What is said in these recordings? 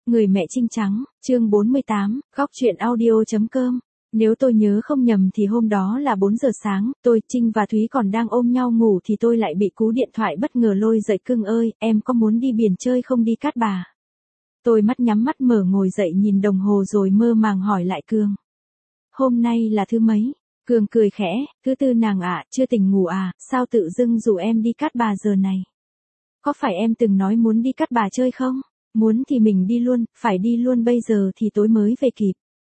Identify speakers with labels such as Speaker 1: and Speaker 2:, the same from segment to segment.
Speaker 1: Người mẹ trinh trắng, chương 48, góc truyện audio.com. Nếu tôi nhớ không nhầm thì hôm đó là 4 giờ sáng, tôi, Trinh và Thúy còn đang ôm nhau ngủ thì tôi lại bị cú điện thoại bất ngờ lôi dậy. Cưng ơi, em có muốn đi biển chơi không, đi Cát Bà? Tôi nhắm mắt mở ngồi dậy nhìn đồng hồ rồi mơ màng hỏi lại Cường. Hôm nay là thứ mấy? Cường cười khẽ, thứ tư nàng ạ. Chưa tỉnh ngủ à, sao tự dưng rủ em đi Cát Bà giờ này? Có phải em từng nói muốn đi Cát Bà chơi không? Muốn thì mình đi luôn, phải đi luôn bây giờ thì tối mới về kịp.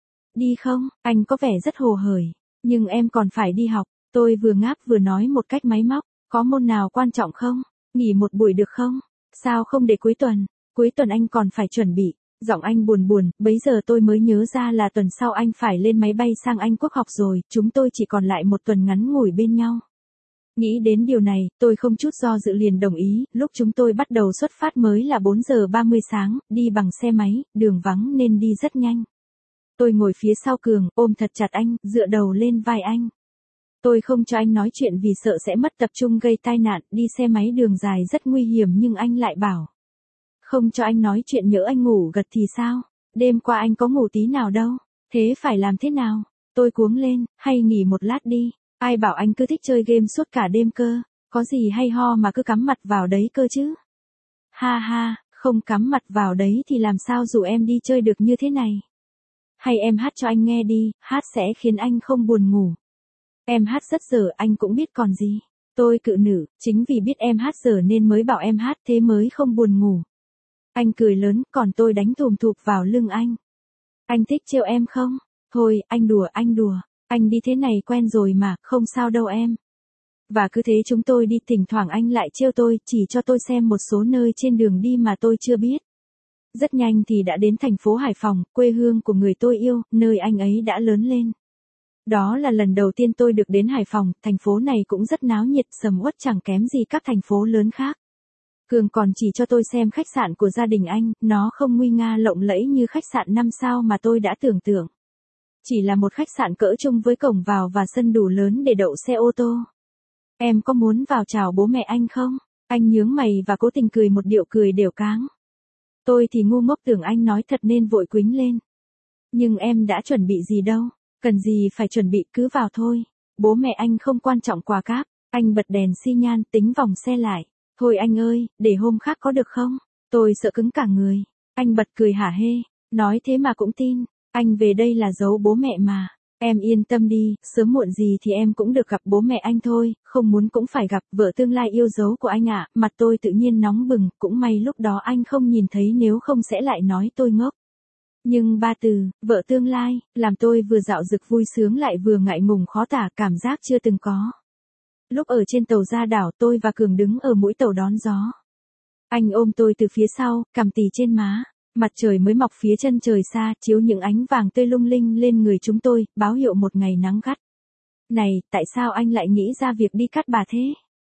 Speaker 1: Đi không? Anh có vẻ rất hồ hởi. Nhưng em còn phải đi học. Tôi vừa ngáp vừa nói một cách máy móc. Có môn nào quan trọng không? Nghỉ một buổi được không? Sao không để cuối tuần? Cuối tuần anh còn phải chuẩn bị. Giọng anh buồn buồn, bấy giờ tôi mới nhớ ra là tuần sau anh phải lên máy bay sang Anh Quốc học rồi, chúng tôi chỉ còn lại một tuần ngắn ngủi bên nhau. Nghĩ đến điều này, tôi không chút do dự liền đồng ý. Lúc chúng tôi bắt đầu xuất phát mới là 4 giờ 30 sáng, đi bằng xe máy, đường vắng nên đi rất nhanh. Tôi ngồi phía sau Cường, ôm thật chặt anh, dựa đầu lên vai anh. Tôi không cho anh nói chuyện vì sợ sẽ mất tập trung gây tai nạn, đi xe máy đường dài rất nguy hiểm nhưng anh lại bảo. Không cho anh nói chuyện nhỡ anh ngủ gật thì sao? Đêm qua anh có ngủ tí nào đâu, thế phải làm thế nào? Tôi cuống lên, hay nghỉ một lát đi. Ai bảo anh cứ thích chơi game suốt cả đêm cơ, có gì hay ho mà cứ cắm mặt vào đấy cơ chứ? Ha ha, không cắm mặt vào đấy thì làm sao rủ em đi chơi được như thế này? Hay em hát cho anh nghe đi, hát sẽ khiến anh không buồn ngủ. Em hát rất dở anh cũng biết còn gì. Tôi cự nữ, chính vì biết em hát dở nên mới bảo em hát thế mới không buồn ngủ. Anh cười lớn, còn tôi đánh thùm thụp vào lưng anh. Anh thích trêu em không? Thôi, anh đùa. Anh đi thế này quen rồi mà, không sao đâu em. Và cứ thế chúng tôi đi, thỉnh thoảng anh lại trêu tôi, chỉ cho tôi xem một số nơi trên đường đi mà tôi chưa biết. Rất nhanh thì đã đến thành phố Hải Phòng, quê hương của người tôi yêu, nơi anh ấy đã lớn lên. Đó là lần đầu tiên tôi được đến Hải Phòng, thành phố này cũng rất náo nhiệt, sầm uất chẳng kém gì các thành phố lớn khác. Cường còn chỉ cho tôi xem khách sạn của gia đình anh, nó không nguy nga lộng lẫy như khách sạn 5 sao mà tôi đã tưởng tượng. Chỉ là một khách sạn cỡ chung với cổng vào và sân đủ lớn để đậu xe ô tô. Em có muốn vào chào bố mẹ anh không? Anh nhướng mày và cố tình cười một điệu cười đều cáng. Tôi thì ngu ngốc tưởng anh nói thật nên vội quýnh lên. Nhưng em đã chuẩn bị gì đâu, cần gì phải chuẩn bị, cứ vào thôi. Bố mẹ anh không quan trọng quà cáp. Anh bật đèn xi nhan tính vòng xe lại. Thôi anh ơi, để hôm khác có được không? Tôi sợ cứng cả người. Anh bật cười hả hê, nói thế mà cũng tin. Anh về đây là giấu bố mẹ mà. Em yên tâm đi, sớm muộn gì thì em cũng được gặp bố mẹ anh thôi, không muốn cũng phải gặp. Vợ tương lai yêu dấu của anh ạ. Mặt tôi tự nhiên nóng bừng, cũng may lúc đó anh không nhìn thấy, nếu không sẽ lại nói tôi ngốc. Nhưng ba từ, vợ tương lai, làm tôi vừa dạo dực vui sướng lại vừa ngại ngùng khó tả, cảm giác chưa từng có. Lúc ở trên tàu ra đảo, tôi và Cường đứng ở mũi tàu đón gió. Anh ôm tôi từ phía sau, cằm tì trên má. Mặt trời mới mọc phía chân trời xa, chiếu những ánh vàng tươi lung linh lên người chúng tôi, báo hiệu một ngày nắng gắt. Này, tại sao anh lại nghĩ ra việc đi Cát Bà thế?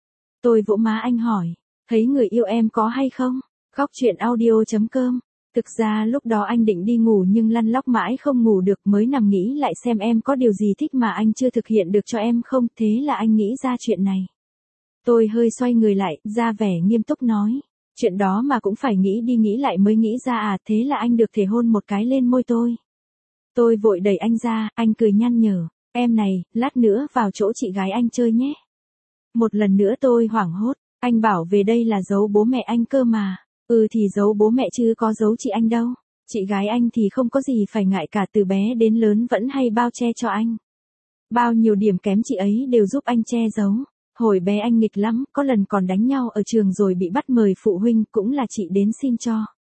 Speaker 1: Tôi vỗ má anh hỏi, thấy người yêu em có hay không? Góc truyện audio.com. Thực ra lúc đó anh định đi ngủ nhưng lăn lóc mãi không ngủ được, mới nằm nghĩ lại xem em có điều gì thích mà anh chưa thực hiện được cho em không, thế là anh nghĩ ra chuyện này. Tôi hơi xoay người lại, ra vẻ nghiêm túc nói. Chuyện đó mà cũng phải nghĩ đi nghĩ lại mới nghĩ ra à, thế là anh được thể hôn một cái lên môi tôi. Tôi vội đẩy anh ra, anh cười nhăn nhở. Em này, lát nữa vào chỗ chị gái anh chơi nhé. Một lần nữa tôi hoảng hốt, anh bảo về đây là giấu bố mẹ anh cơ mà. Ừ thì giấu bố mẹ chứ có giấu chị anh đâu. Chị gái anh thì không có gì phải ngại cả, từ bé đến lớn vẫn hay bao che cho anh. Bao nhiêu điểm kém chị ấy đều giúp anh che giấu. Hồi bé anh nghịch lắm, có lần còn đánh nhau ở trường rồi bị bắt mời phụ huynh, cũng là chị đến xin cho.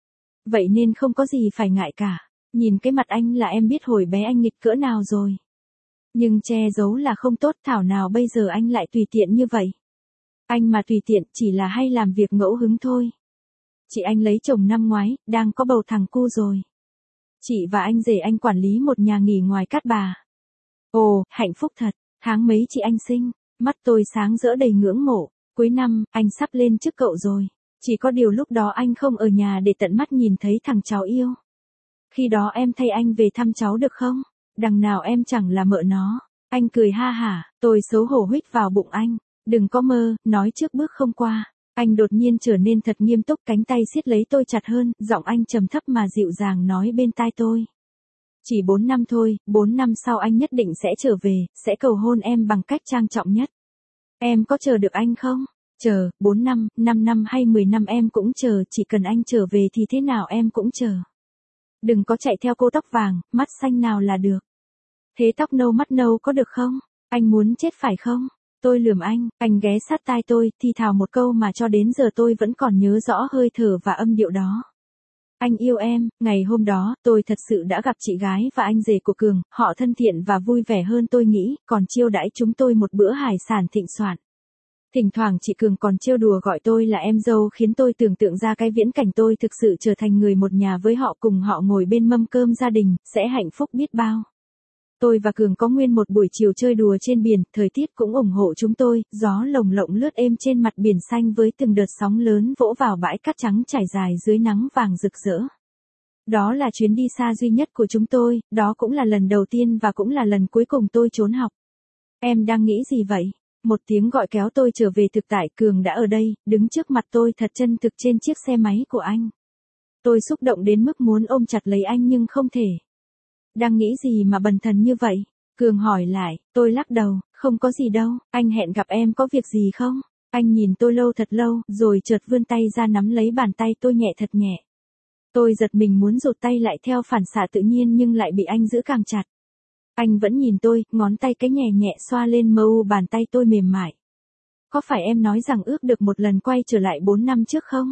Speaker 1: Vậy nên không có gì phải ngại cả. Nhìn cái mặt anh là em biết hồi bé anh nghịch cỡ nào rồi. Nhưng che giấu là không tốt, thảo nào bây giờ anh lại tùy tiện như vậy. Anh mà tùy tiện chỉ là hay làm việc ngẫu hứng thôi. Chị anh lấy chồng năm ngoái, đang có bầu thằng cu rồi. Chị và anh rể anh quản lý một nhà nghỉ ngoài Cát Bà. Ồ, hạnh phúc thật, tháng mấy chị anh sinh. Mắt tôi sáng rỡ đầy ngưỡng mộ. Cuối năm, anh sắp lên chức cậu rồi. Chỉ có điều lúc đó anh không ở nhà để tận mắt nhìn thấy thằng cháu yêu. Khi đó em thay anh về thăm cháu được không? Đằng nào em chẳng là mợ nó. Anh cười ha hả, tôi xấu hổ huých vào bụng anh. Đừng có mơ, nói trước bước không qua. Anh đột nhiên trở nên thật nghiêm túc, cánh tay siết lấy tôi chặt hơn, giọng anh trầm thấp mà dịu dàng nói bên tai tôi. Chỉ 4 năm thôi, 4 năm sau anh nhất định sẽ trở về, sẽ cầu hôn em bằng cách trang trọng nhất. Em có chờ được anh không? Chờ, 4 năm, 5 năm hay 10 năm em cũng chờ, chỉ cần anh trở về thì thế nào em cũng chờ. Đừng có chạy theo cô tóc vàng, mắt xanh nào là được. Thế tóc nâu mắt nâu có được không? Anh muốn chết phải không? Tôi lườm anh ghé sát tai tôi, thì thào một câu mà cho đến giờ tôi vẫn còn nhớ rõ hơi thở và âm điệu đó. Anh yêu em, ngày hôm đó, tôi thật sự đã gặp chị gái và anh rể của Cường, họ thân thiện và vui vẻ hơn tôi nghĩ, còn chiêu đãi chúng tôi một bữa hải sản thịnh soạn. Thỉnh thoảng chị Cường còn trêu đùa gọi tôi là em dâu khiến tôi tưởng tượng ra cái viễn cảnh tôi thực sự trở thành người một nhà với họ cùng họ ngồi bên mâm cơm gia đình, sẽ hạnh phúc biết bao. Tôi và Cường có nguyên một buổi chiều chơi đùa trên biển, thời tiết cũng ủng hộ chúng tôi, gió lồng lộng lướt êm trên mặt biển xanh với từng đợt sóng lớn vỗ vào bãi cát trắng trải dài dưới nắng vàng rực rỡ. Đó là chuyến đi xa duy nhất của chúng tôi, đó cũng là lần đầu tiên và cũng là lần cuối cùng tôi trốn học. Em đang nghĩ gì vậy? Một tiếng gọi kéo tôi trở về thực tại, Cường đã ở đây, đứng trước mặt tôi thật chân thực trên chiếc xe máy của anh. Tôi xúc động đến mức muốn ôm chặt lấy anh nhưng không thể. Đang nghĩ gì mà bần thần như vậy? Cường hỏi lại, tôi lắc đầu, không có gì đâu, anh hẹn gặp em có việc gì không? Anh nhìn tôi lâu thật lâu, rồi chợt vươn tay ra nắm lấy bàn tay tôi nhẹ thật nhẹ. Tôi giật mình muốn rụt tay lại theo phản xạ tự nhiên nhưng lại bị anh giữ càng chặt. Anh vẫn nhìn tôi, ngón tay cái nhẹ nhẹ xoa lên mờ u bàn tay tôi mềm mại. Có phải em nói rằng ước được một lần quay trở lại 4 năm trước không?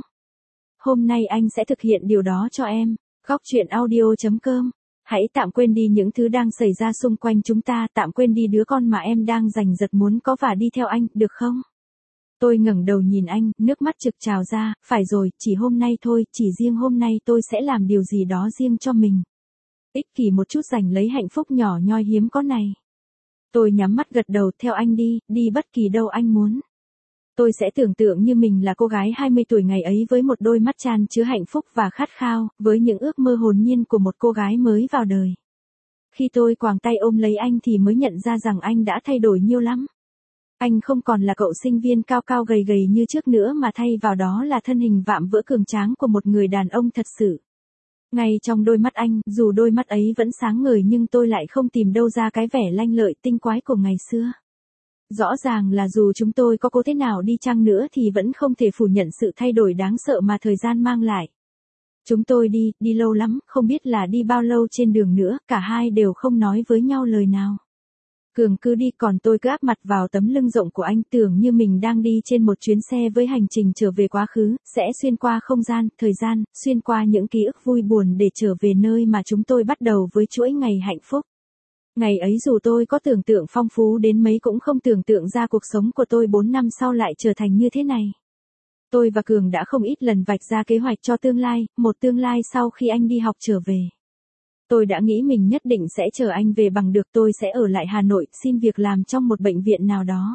Speaker 1: Hôm nay anh sẽ thực hiện điều đó cho em. Góc truyện audio.com. Hãy tạm quên đi những thứ đang xảy ra xung quanh chúng ta, tạm quên đi đứa con mà em đang giành giật muốn có và đi theo anh, được không? Tôi ngẩng đầu nhìn anh, nước mắt trực trào ra, phải rồi, chỉ hôm nay thôi, chỉ riêng hôm nay tôi sẽ làm điều gì đó riêng cho mình. Ích kỷ một chút giành lấy hạnh phúc nhỏ nhoi hiếm có này. Tôi nhắm mắt gật đầu, theo anh đi, đi bất kỳ đâu anh muốn. Tôi sẽ tưởng tượng như mình là cô gái 20 tuổi ngày ấy với một đôi mắt chan chứa hạnh phúc và khát khao, với những ước mơ hồn nhiên của một cô gái mới vào đời. Khi tôi quàng tay ôm lấy anh thì mới nhận ra rằng anh đã thay đổi nhiều lắm. Anh không còn là cậu sinh viên cao cao gầy gầy như trước nữa mà thay vào đó là thân hình vạm vỡ cường tráng của một người đàn ông thật sự. Ngay trong đôi mắt anh, dù đôi mắt ấy vẫn sáng ngời nhưng tôi lại không tìm đâu ra cái vẻ lanh lợi tinh quái của ngày xưa. Rõ ràng là dù chúng tôi có cố thế nào đi chăng nữa thì vẫn không thể phủ nhận sự thay đổi đáng sợ mà thời gian mang lại. Chúng tôi đi lâu lắm, không biết là đi bao lâu trên đường nữa, cả hai đều không nói với nhau lời nào. Cường cứ đi còn tôi cứ áp mặt vào tấm lưng rộng của anh, tưởng như mình đang đi trên một chuyến xe với hành trình trở về quá khứ, sẽ xuyên qua không gian, thời gian, xuyên qua những ký ức vui buồn để trở về nơi mà chúng tôi bắt đầu với chuỗi ngày hạnh phúc. Ngày ấy dù tôi có tưởng tượng phong phú đến mấy cũng không tưởng tượng ra cuộc sống của tôi 4 năm sau lại trở thành như thế này. Tôi và Cường đã không ít lần vạch ra kế hoạch cho tương lai, một tương lai sau khi anh đi học trở về. Tôi đã nghĩ mình nhất định sẽ chờ anh về bằng được, tôi sẽ ở lại Hà Nội, xin việc làm trong một bệnh viện nào đó.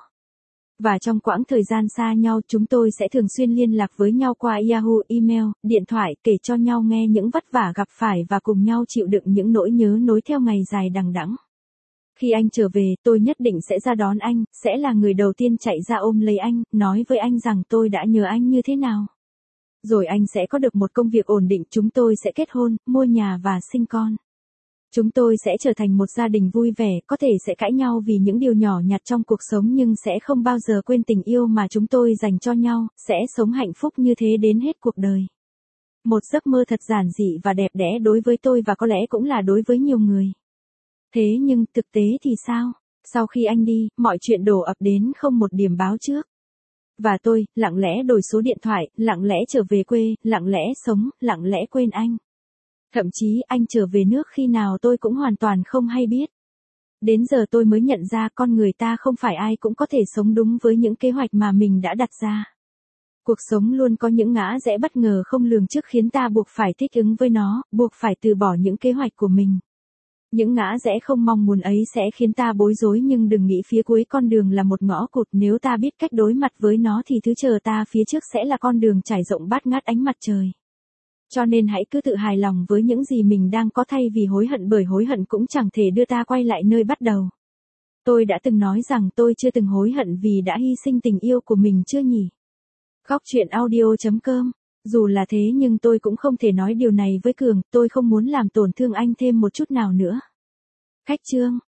Speaker 1: Và trong quãng thời gian xa nhau chúng tôi sẽ thường xuyên liên lạc với nhau qua Yahoo, email, điện thoại, kể cho nhau nghe những vất vả gặp phải và cùng nhau chịu đựng những nỗi nhớ nối theo ngày dài đằng đẵng. Khi anh trở về, tôi nhất định sẽ ra đón anh, sẽ là người đầu tiên chạy ra ôm lấy anh, nói với anh rằng tôi đã nhớ anh như thế nào. Rồi anh sẽ có được một công việc ổn định, chúng tôi sẽ kết hôn, mua nhà và sinh con. Chúng tôi sẽ trở thành một gia đình vui vẻ, có thể sẽ cãi nhau vì những điều nhỏ nhặt trong cuộc sống nhưng sẽ không bao giờ quên tình yêu mà chúng tôi dành cho nhau, sẽ sống hạnh phúc như thế đến hết cuộc đời. Một giấc mơ thật giản dị và đẹp đẽ đối với tôi và có lẽ cũng là đối với nhiều người. Thế nhưng thực tế thì sao? Sau khi anh đi, mọi chuyện đổ ập đến không một điểm báo trước. Và tôi, lặng lẽ đổi số điện thoại, lặng lẽ trở về quê, lặng lẽ sống, lặng lẽ quên anh. Thậm chí anh trở về nước khi nào tôi cũng hoàn toàn không hay biết. Đến giờ tôi mới nhận ra con người ta không phải ai cũng có thể sống đúng với những kế hoạch mà mình đã đặt ra. Cuộc sống luôn có những ngã rẽ bất ngờ không lường trước khiến ta buộc phải thích ứng với nó, buộc phải từ bỏ những kế hoạch của mình. Những ngã rẽ không mong muốn ấy sẽ khiến ta bối rối nhưng đừng nghĩ phía cuối con đường là một ngõ cụt, nếu ta biết cách đối mặt với nó thì thứ chờ ta phía trước sẽ là con đường trải rộng bát ngát ánh mặt trời. Cho nên hãy cứ tự hài lòng với những gì mình đang có thay vì hối hận, bởi hối hận cũng chẳng thể đưa ta quay lại nơi bắt đầu. Tôi đã từng nói rằng tôi chưa từng hối hận vì đã hy sinh tình yêu của mình chưa nhỉ? Khóc chuyện audio.com. Dù là thế nhưng tôi cũng không thể nói điều này với Cường, tôi không muốn làm tổn thương anh thêm một chút nào nữa. Khách Trương.